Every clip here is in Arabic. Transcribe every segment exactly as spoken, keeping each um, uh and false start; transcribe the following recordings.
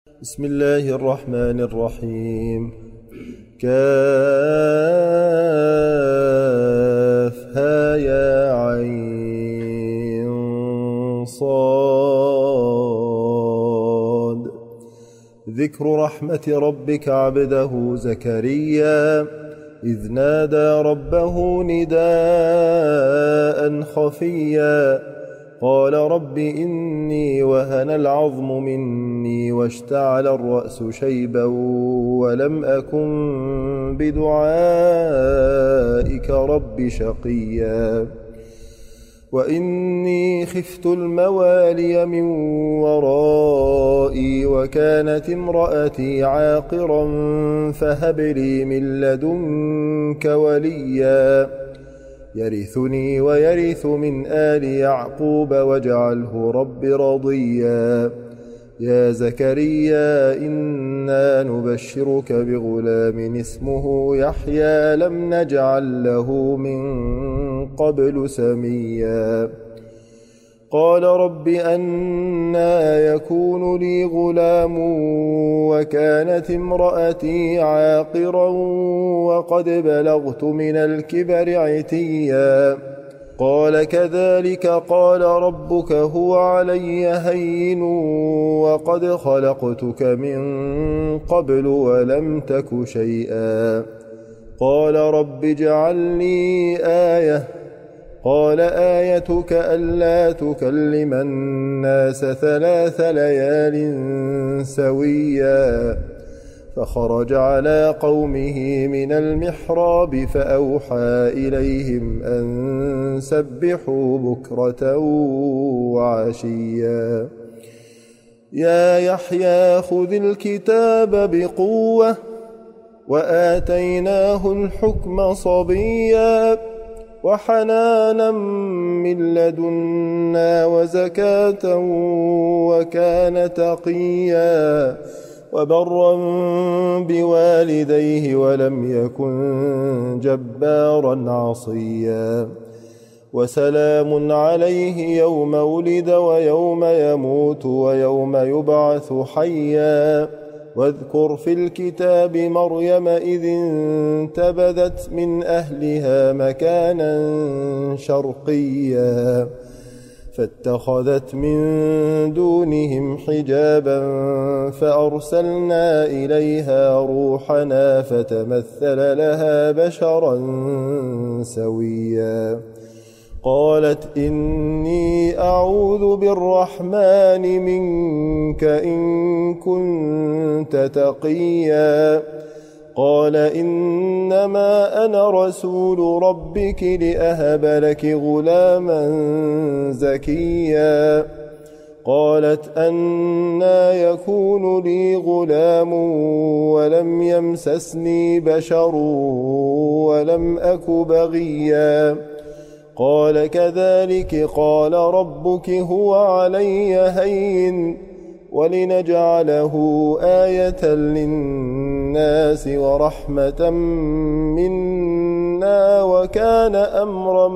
بسم الله الرحمن الرحيم. كافها يا عين صاد. ذكر رحمة ربك عبده زكريا إذ نادى ربه نداء خفيا قال رب إني وهن العظم مني واشتعل الرأس شيبا ولم أكن بدعائك رب شقيا وإني خفت الموالي من ورائي وكانت امرأتي عاقرا فهب لي من لدنك وليا يرثني ويرث من آل يعقوب واجعله رب رضيا. يا زكريا إنا نبشرك بغلام اسمه يحيى لم نجعل له من قبل سميا. قال رب أنى يكون لي غلام وكانت امرأتي عاقرا وقد بلغت من الكبر عتيا. قال كذلك قال ربك هو علي هين وقد خلقتك من قبل ولم تك شيئا. قال رب اجعل لي آية. قال آيتك ألا تكلم الناس ثلاث ليال سويا. فخرج على قومه من المحراب فأوحى إليهم أن سبحوا بكرة وعشيا. يا يحيى خذ الكتاب بقوة وآتيناه الحكم صبيا وحنانا من لدنا وزكاة وكان تقيا وبرا بوالديه ولم يكن جبارا عصيا. وسلام عليه يوم ولد ويوم يموت ويوم يبعث حيا. واذكر في الكتاب مريم إذ انتبذت من أهلها مكانا شرقيا فاتخذت من دونهم حجابا فأرسلنا إليها روحنا فتمثل لها بشرا سويا. قالت إني أعوذ بالرحمن منك إن كنت تقيا. قال إنما أنا رسول ربك لأهب لك غلاما زكيا. قالت أنى يكون لي غلام ولم يمسسني بشر ولم أك بغيا. قال كذلك قال ربك هو علي هين ولنجعله آية للناس ورحمة منا وكان أمرا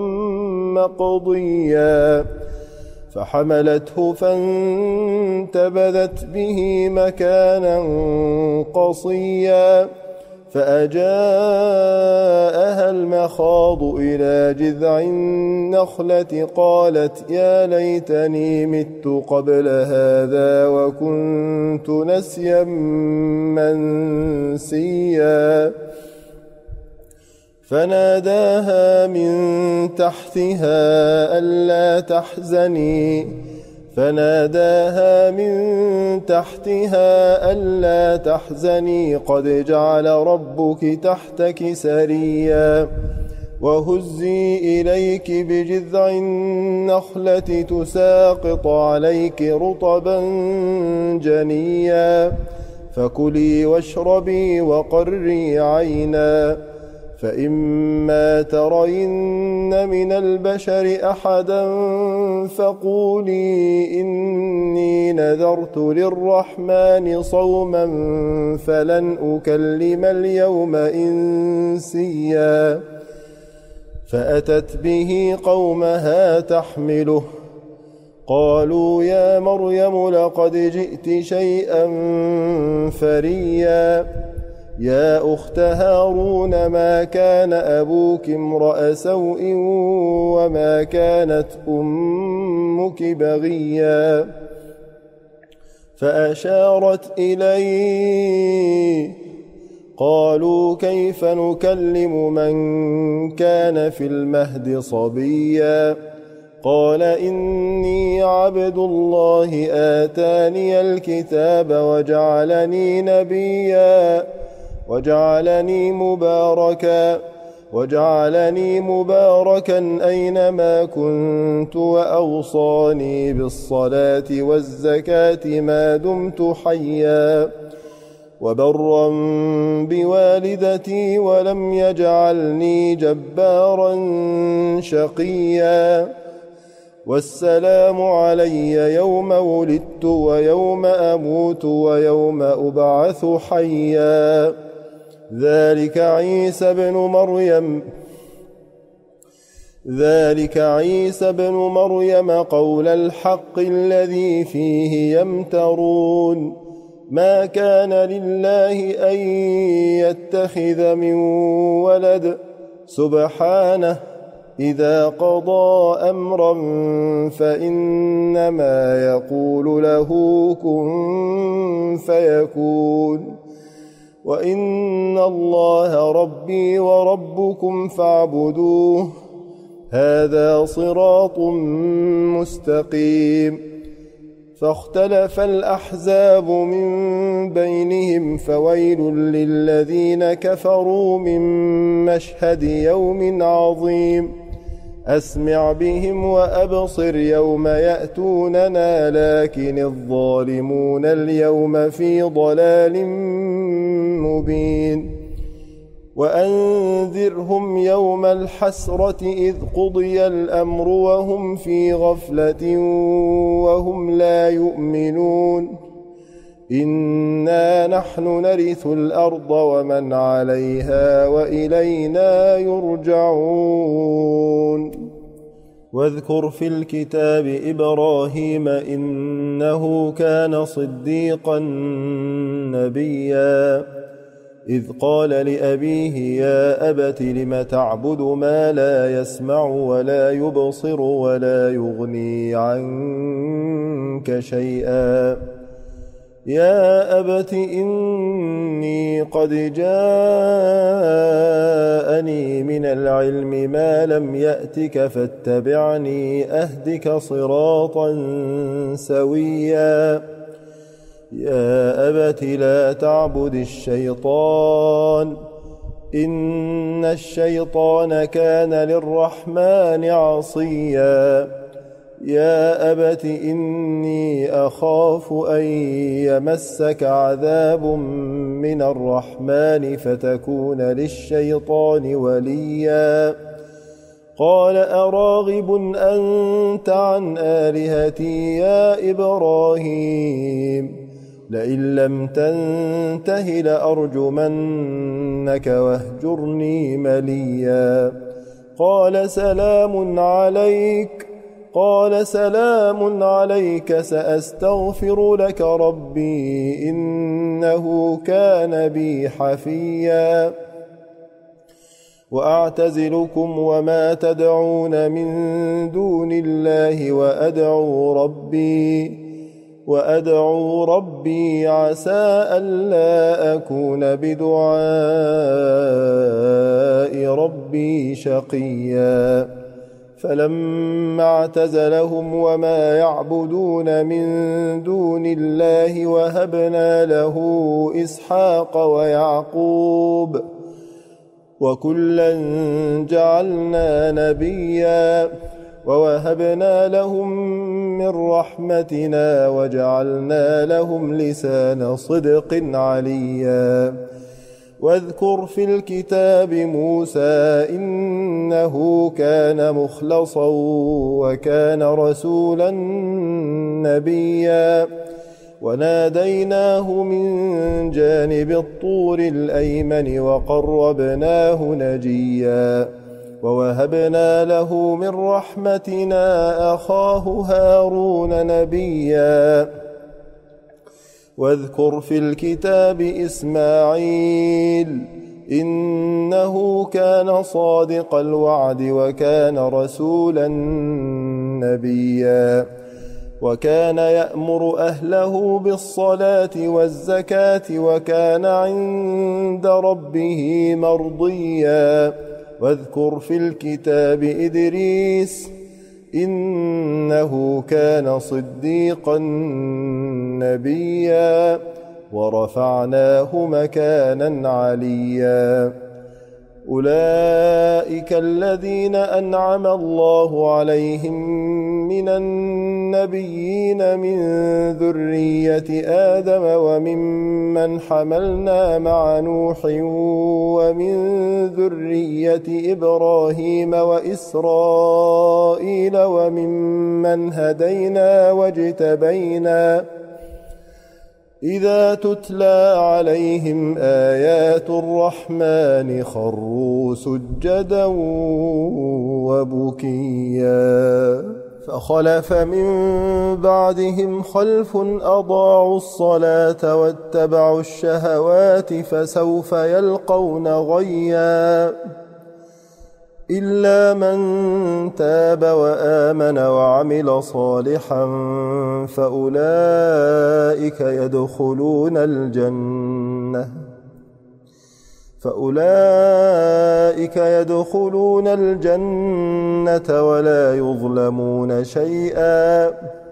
مقضيا. فحملته فانتبذت به مكانا قصيا فأجاءها المخاض إلى جذع النخلة قالت يا ليتني مت قبل هذا وكنت نسيا منسيا. فناداها من تحتها ألا تحزني فناداها من تحتها ألا تحزني قد جعل ربك تحتك سريا. وهزي إليك بجذع النخلة تساقط عليك رطبا جنيا. فكلي واشربي وقري عينا فإما ترين من البشر أحدا فقولي إني نذرت للرحمن صوما فلن أكلم اليوم إنسيا. فأتت به قومها تحمله قالوا يا مريم لقد جئت شيئا فريا يا أخت هارون ما كان أبوك امرأ سوء وما كانت أمك بغيا فأشارت إليه قالوا كيف نكلم من كان في المهد صبيا قال إني عبد الله آتاني الكتاب وجعلني نبيا وجعلني مباركا وجعلني مباركا أينما كنت وأوصاني بالصلاة والزكاة ما دمت حيا وبرا بوالدتي ولم يجعلني جبارا شقيا والسلام علي يوم ولدت ويوم أموت ويوم أبعث حيا ذلك عيسى بن مريم ذلك عيسى بن مريم قول الحق الذي فيه يمترون ما كان لله أن يتخذ من ولد سبحانه إذا قضى أمرا فإنما يقول له كن فيكون وإن الله ربي وربكم فاعبدوه هذا صراط مستقيم فاختلف الأحزاب من بينهم فويل للذين كفروا من مشهد يوم عظيم أسمع بهم وأبصر يوم يأتوننا لكن الظالمون اليوم في ضلال مبين وأنذرهم يوم الحسرة إذ قضي الأمر وهم في غفلة وهم لا يؤمنون إنا نحن نرث الأرض ومن عليها وإلينا يرجعون واذكر في الكتاب إبراهيم إنه كان صديقا نبيا إذ قال لأبيه يا أبت لم تعبد ما لا يسمع ولا يبصر ولا يغني عنك شيئا يا أبت إني قد جاءني من العلم ما لم يأتك فاتبعني أهدك صراطا سويا يا أبت لا تعبد الشيطان إن الشيطان كان للرحمن عصيا يا أبت إني أخاف أن يمسك عذاب من الرحمن فتكون للشيطان وليا قال أراغب أنت عن آلهتي يا إبراهيم لئن لم تنته لأرجمنك واهجرني مليا قال سلام عليك قال سلام عليك سأستغفر لك ربي إنه كان بي حفيا وأعتزلكم وما تدعون من دون الله وأدعو ربي وأدعو ربي عسى ألا أكون بدعاء ربي شقيا فلما اعتزلهم وما يعبدون من دون الله وهبنا له إسحاق ويعقوب وكلا جعلنا نبيا ووهبنا لهم من رحمتنا وجعلنا لهم لسان صدق عليا واذكر في الكتاب موسى إنه كان مخلصا وكان رسولا نبيا وناديناه من جانب الطور الأيمن وقربناه نجيا ووهبنا له من رحمتنا أخاه هارون نبيا واذكر في الكتاب إسماعيل إنه كان صادق الوعد وكان رسولا نبيا وكان يأمر أهله بالصلاة والزكاة وكان عند ربه مرضيا واذكر في الكتاب إدريس إنه كان صديقا نبيا ورفعناه مكانا عليا أولئك الذين أنعم الله عليهم من النبيين من ذرية آدم وممن حملنا مع نوح ومن ذرية إبراهيم وإسرائيل وممن هدينا واجتبينا إذا تتلى عليهم آيات الرحمن خروا سجدا وبكيا فخلف من بعدهم خلف أضاعوا الصلاة واتبعوا الشهوات فسوف يلقون غيا إلا من تاب وآمن وعمل صالحا فأولئك يدخلون الجنة فأولئك يدخلون الجنة ولا يظلمون شيئا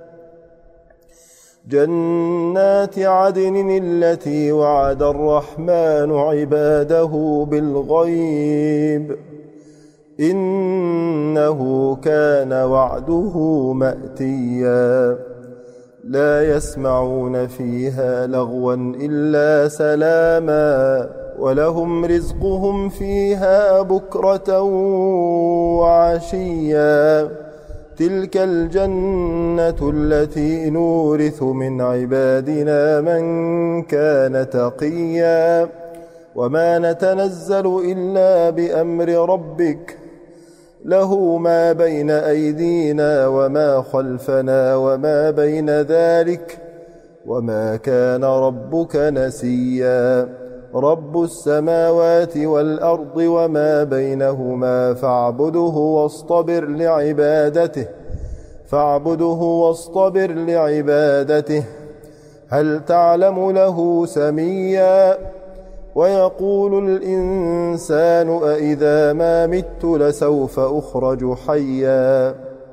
جنات عدن التي وعد الرحمن عباده بالغيب إنه كان وعده مأتيا لا يسمعون فيها لغوا إلا سلاما ولهم رزقهم فيها بكرة وعشيا تلك الجنة التي نورث من عبادنا من كان تقيا وما نتنزل إلا بأمر ربك له ما بين أيدينا وما خلفنا وما بين ذلك وما كان ربك نسيا رب السماوات والأرض وما بينهما فاعبده واصطبر لعبادته فاعبده واصطبر لعبادته هل تعلم له سميا ويقول الإنسان أإذا ما مت لسوف أخرج حيا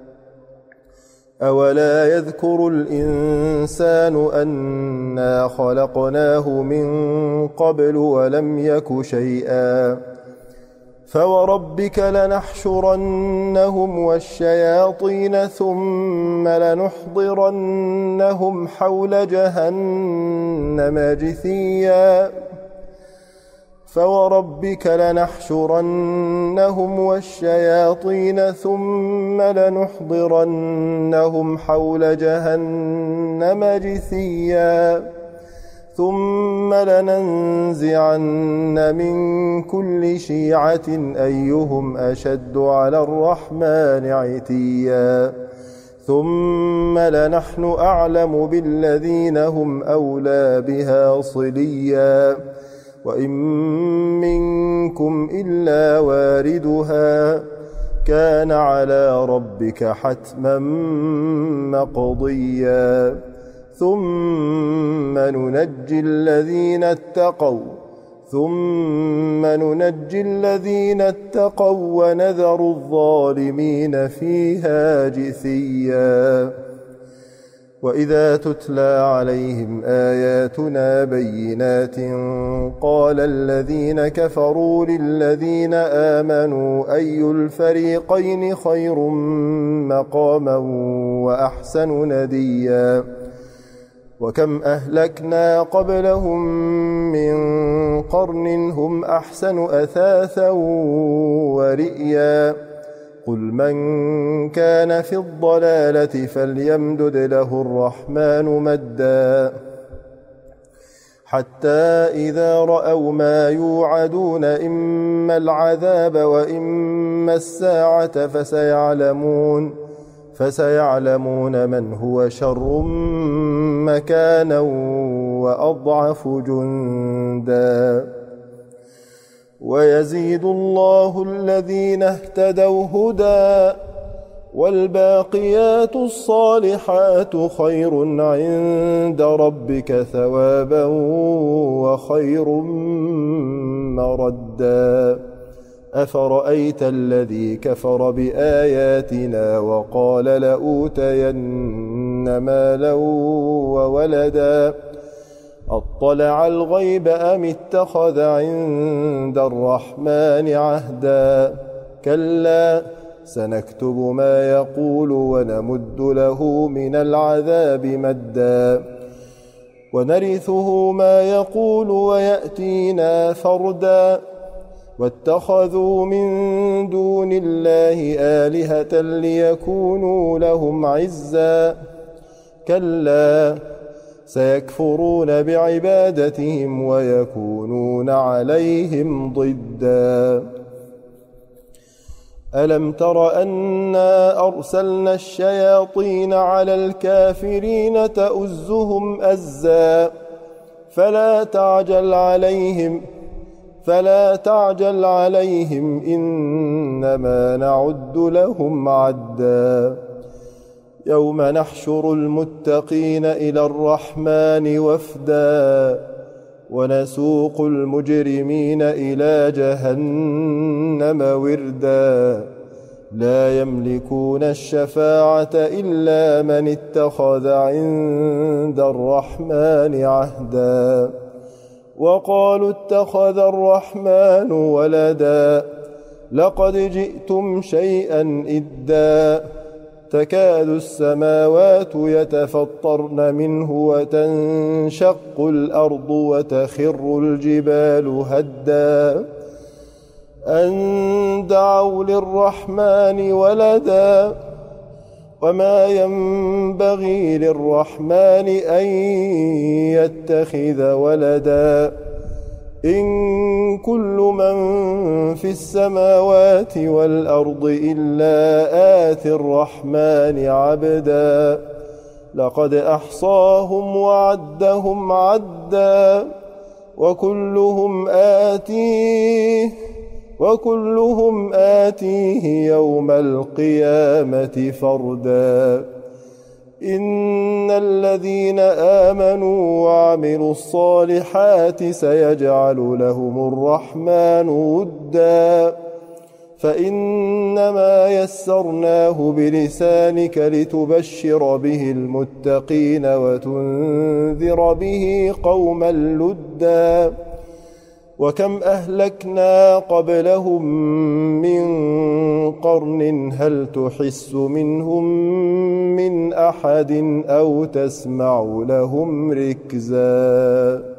أولا يذكر الإنسان أنا خلقناه من قبل ولم يك شيئا فوربك لنحشرنهم والشياطين ثم لنحضرنهم حول جهنم جثيا فوربك لنحشرنهم والشياطين ثم لنحضرنهم حول جهنم جثيا ثم لننزعن من كل شيعة أيهم أشد على الرحمن عتيا ثم لنحن أعلم بالذين هم أولى بها صليا وإن منكم إلا واردها كان على ربك حتما مقضيا ثم ننجي الذين اتقوا ثم ننجي الذين اتقوا ونذر الظالمين فيها جثيا وإذا تتلى عليهم آياتنا بينات قال الذين كفروا للذين آمنوا أي الفريقين خير مقاما وأحسن نديا وكم أهلكنا قبلهم من قرن هم أحسن أثاثا ورئيا قل من كان في الضلالة فليمدد له الرحمن مدا حتى إذا رأوا ما يوعدون إما العذاب وإما الساعة فسيعلمون فسيعلمون من هو شر مكانا وأضعف جندا. ويزيد الله الذين اهتدوا هدى والباقيات الصالحات خير عند ربك ثوابا وخير مردا. أفرأيت الذي كفر بآياتنا وقال لأوتين مالا وولدا أطلع الغيب أم اتخذ عند الرحمن عهدا. كلا سنكتب ما يقول ونمد له من العذاب مدا ونرثه ما يقول ويأتينا فردا. واتخذوا من دون الله آلهة ليكونوا لهم عزا. كلا سيكفرون بعبادتهم ويكونون عليهم ضدا. ألم تر أنا أرسلنا الشياطين على الكافرين تؤزهم أزا فلا تعجل عليهم فلا تعجل عليهم إنما نعد لهم عدا. يوم نحشر المتقين إلى الرحمن وفدا ونسوق المجرمين إلى جهنم وردا. لا يملكون الشفاعة إلا من اتخذ عند الرحمن عهدا. وقالوا اتخذ الرحمن ولدا لقد جئتم شيئا إدا. تكاد السماوات يتفطرن منه وتنشق الأرض وتخر الجبال هدا أن دعوا للرحمن ولدا وما ينبغي للرحمن أن يتخذ ولدا. إن كل من في السماوات والأرض إلا آتي الرحمن عبدا. لقد أحصاهم وعدهم عدا وكلهم آتيه وكلهم آتيه يوم القيامة فردا. إن الذين آمنوا وعملوا الصالحات سيجعل لهم الرحمن ودا فإنما يسرناه بلسانك لتبشر به المتقين وتنذر به قوما لدا. وكم أهلكنا قبلهم من قرن هل تحس منهم من أحد أو تسمع لهم ركزا.